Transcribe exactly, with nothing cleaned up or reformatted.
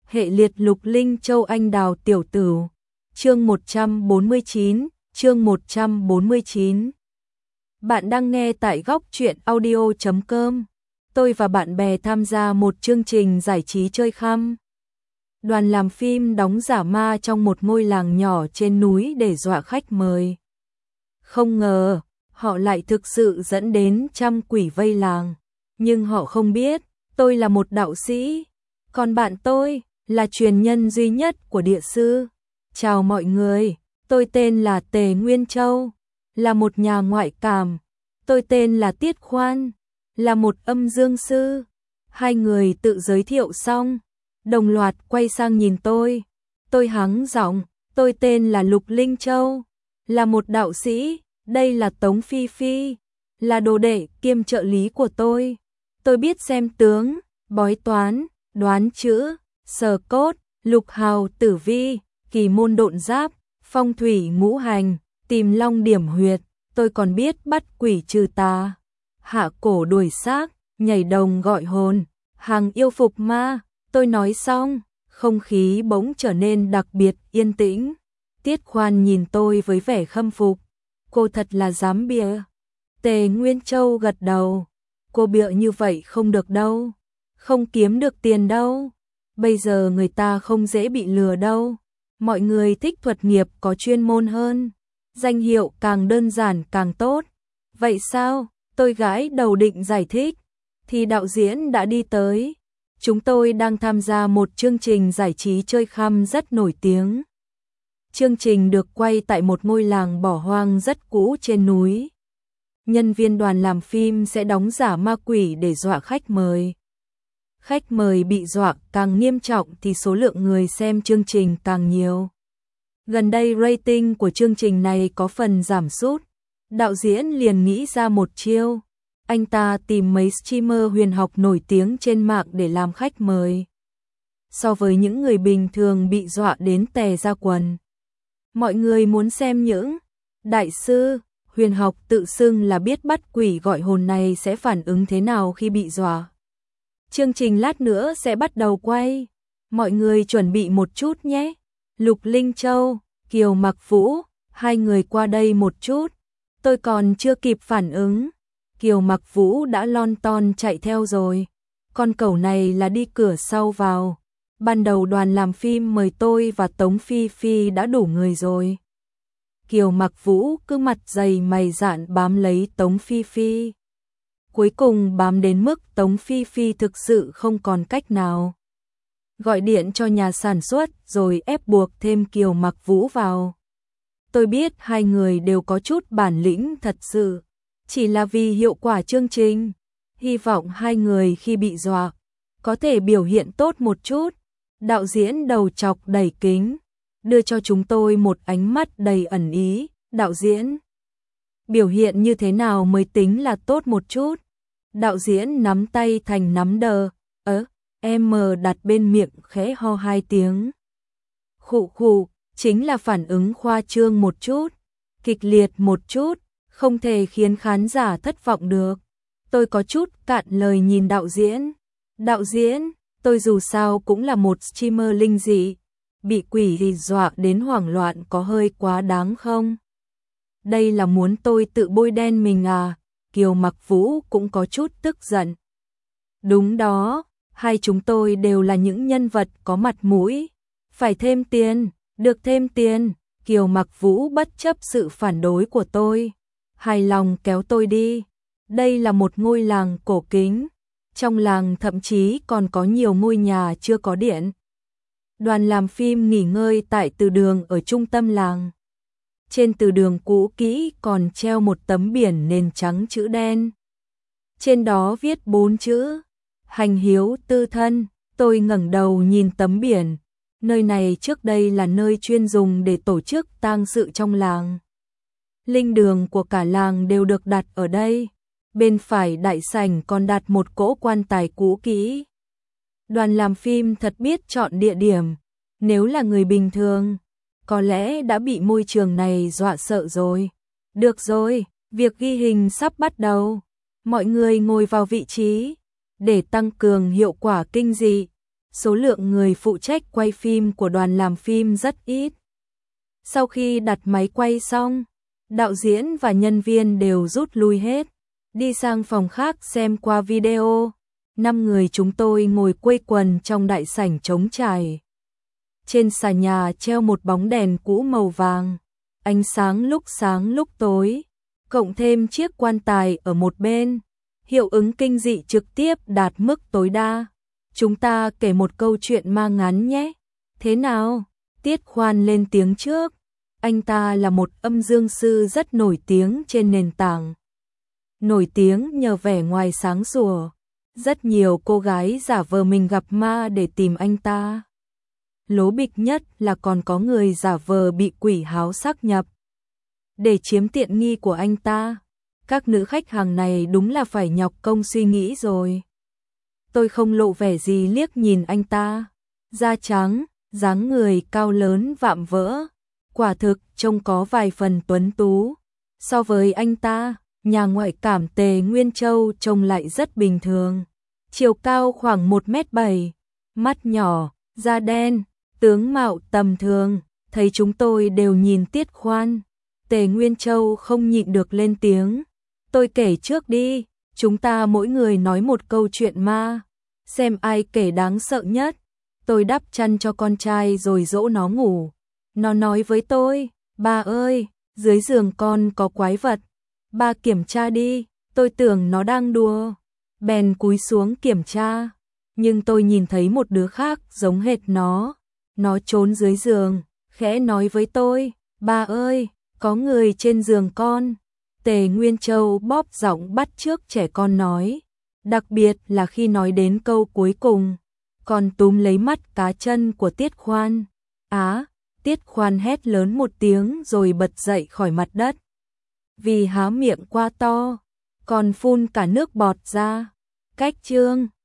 Hệ liệt Lục Linh Châu Anh Đào Tiểu Tửu. Chương một trăm bốn mươi chín, chương một trăm bốn mươi chín. Bạn đang nghe tại góc truyện audio chấm com. Tôi và bạn bè tham gia một chương trình giải trí chơi khăm. Đoàn làm phim đóng giả ma trong một ngôi làng nhỏ trên núi để dọa khách mời. Không ngờ, họ lại thực sự dẫn đến trăm quỷ vây làng. Nhưng họ không biết, tôi là một đạo sĩ, còn bạn tôi là truyền nhân duy nhất của địa sư. Chào mọi người, tôi tên là Tề Nguyên Châu, là một nhà ngoại cảm. Tôi tên là Tiết Khoan, là một âm dương sư. Hai người tự giới thiệu xong, đồng loạt quay sang nhìn tôi. Tôi hắng giọng, tôi tên là Lục Linh Châu, là một đạo sĩ. Đây là Tống Phi Phi, là đồ đệ kiêm trợ lý của tôi. Tôi biết xem tướng, bói toán, đoán chữ, sờ cốt, lục hào tử vi, kỳ môn độn giáp, phong thủy ngũ hành, tìm long điểm huyệt. Tôi còn biết bắt quỷ trừ tà, hạ cổ đuổi xác, nhảy đồng gọi hồn, hàng yêu phục ma. Tôi nói xong, không khí bỗng trở nên đặc biệt yên tĩnh. Tiết Khoan nhìn tôi với vẻ khâm phục. Cô thật là dám bịa. Tề Nguyên Châu gật đầu. Cô bịa như vậy không được đâu. Không kiếm được tiền đâu. Bây giờ người ta không dễ bị lừa đâu. Mọi người thích thuật nghiệp có chuyên môn hơn. Danh hiệu càng đơn giản càng tốt. Vậy sao? Tôi gãi đầu định giải thích. Thì đạo diễn đã đi tới. Chúng tôi đang tham gia một chương trình giải trí chơi khăm rất nổi tiếng. Chương trình được quay tại một ngôi làng bỏ hoang rất cũ trên núi. Nhân viên đoàn làm phim sẽ đóng giả ma quỷ để dọa khách mời. Khách mời bị dọa càng nghiêm trọng thì số lượng người xem chương trình càng nhiều. Gần đây rating của chương trình này có phần giảm sút. Đạo diễn liền nghĩ ra một chiêu. Anh ta tìm mấy streamer huyền học nổi tiếng trên mạng để làm khách mời. So với những người bình thường bị dọa đến tè ra quần. Mọi người muốn xem những đại sư huyền học tự xưng là biết bắt quỷ gọi hồn này sẽ phản ứng thế nào khi bị dọa. Chương trình lát nữa sẽ bắt đầu quay. Mọi người chuẩn bị một chút nhé. Lục Linh Châu, Kiều Mặc Vũ, hai người qua đây một chút. Tôi còn chưa kịp phản ứng. Kiều Mặc Vũ đã lon ton chạy theo rồi. Con cẩu này là đi cửa sau vào. Ban đầu đoàn làm phim mời tôi và Tống Phi Phi đã đủ người rồi. Kiều Mặc Vũ cứ mặt dày mày dạn bám lấy Tống Phi Phi. Cuối cùng bám đến mức Tống Phi Phi thực sự không còn cách nào. Gọi điện cho nhà sản xuất rồi ép buộc thêm Kiều Mặc Vũ vào. Tôi biết hai người đều có chút bản lĩnh thật sự. Chỉ là vì hiệu quả chương trình. Hy vọng hai người khi bị dọa có thể biểu hiện tốt một chút. Đạo diễn đầu chọc đầy kính, đưa cho chúng tôi một ánh mắt đầy ẩn ý. Đạo diễn, biểu hiện như thế nào mới tính là tốt một chút? Đạo diễn nắm tay thành nắm đờ, ớ, em mờ đặt bên miệng khẽ ho hai tiếng. Khụ khụ, chính là phản ứng khoa trương một chút, kịch liệt một chút, không thể khiến khán giả thất vọng được. Tôi có chút cạn lời nhìn đạo diễn. Đạo diễn, tôi dù sao cũng là một streamer linh dị, bị quỷ thì dọa đến hoảng loạn có hơi quá đáng không? Đây là muốn tôi tự bôi đen mình à? Kiều Mặc Vũ cũng có chút tức giận. Đúng đó, hai chúng tôi đều là những nhân vật có mặt mũi. Phải thêm tiền, được thêm tiền. Kiều Mặc Vũ bất chấp sự phản đối của tôi, hài lòng kéo tôi đi. Đây là một ngôi làng cổ kính. Trong làng thậm chí còn có nhiều ngôi nhà chưa có điện. Đoàn làm phim nghỉ ngơi tại từ đường ở trung tâm làng. Trên từ đường cũ kỹ còn treo một tấm biển nền trắng chữ đen. Trên đó viết bốn chữ: hành hiếu tư thân. Tôi ngẩng đầu nhìn tấm biển. Nơi này trước đây là nơi chuyên dùng để tổ chức tang sự trong làng. Linh đường của cả làng đều được đặt ở đây. Bên phải đại sảnh còn đặt một cỗ quan tài cũ kỹ. Đoàn làm phim thật biết chọn địa điểm. Nếu là người bình thường, có lẽ đã bị môi trường này dọa sợ rồi. Được rồi, việc ghi hình sắp bắt đầu. Mọi người ngồi vào vị trí. Để tăng cường hiệu quả kinh dị, số lượng người phụ trách quay phim của đoàn làm phim rất ít. Sau khi đặt máy quay xong, đạo diễn và nhân viên đều rút lui hết, đi sang phòng khác xem qua video. Năm người chúng tôi ngồi quây quần trong đại sảnh trống trải. Trên xà nhà treo một bóng đèn cũ màu vàng, ánh sáng lúc sáng lúc tối, cộng thêm chiếc quan tài ở một bên, hiệu ứng kinh dị trực tiếp đạt mức tối đa. Chúng ta kể một câu chuyện ma ngắn nhé. Thế nào? Tiết Khoan lên tiếng trước. Anh ta là một âm dương sư rất nổi tiếng trên nền tảng. Nổi tiếng nhờ vẻ ngoài sáng sủa. Rất nhiều cô gái giả vờ mình gặp ma để tìm anh ta. Lố bịch nhất là còn có người giả vờ bị quỷ háo sắc nhập để chiếm tiện nghi của anh ta. Các nữ khách hàng này đúng là phải nhọc công suy nghĩ rồi. Tôi không lộ vẻ gì liếc nhìn anh ta. Da trắng, dáng người cao lớn vạm vỡ, quả thực trông có vài phần tuấn tú. So với anh ta, nhà ngoại cảm Tề Nguyên Châu trông lại rất bình thường. Chiều cao khoảng một mét bảy, mắt nhỏ, da đen, tướng mạo tầm thường. Thấy chúng tôi đều nhìn Tiết Khoan, Tề Nguyên Châu không nhịn được lên tiếng. Tôi kể trước đi, chúng ta mỗi người nói một câu chuyện ma, xem ai kể đáng sợ nhất. Tôi đắp chăn cho con trai rồi dỗ nó ngủ. Nó nói với tôi, ba ơi, dưới giường con có quái vật, ba kiểm tra đi. Tôi tưởng nó đang đùa, bèn cúi xuống kiểm tra, nhưng tôi nhìn thấy một đứa khác giống hệt nó. Nó trốn dưới giường, khẽ nói với tôi, ba ơi, có người trên giường con. Tề Nguyên Châu bóp giọng bắt chước trẻ con nói, đặc biệt là khi nói đến câu cuối cùng, còn túm lấy mắt cá chân của Tiết Khoan. Á, Tiết Khoan hét lớn một tiếng rồi bật dậy khỏi mặt đất. Vì há miệng quá to, còn phun cả nước bọt ra. Cách chương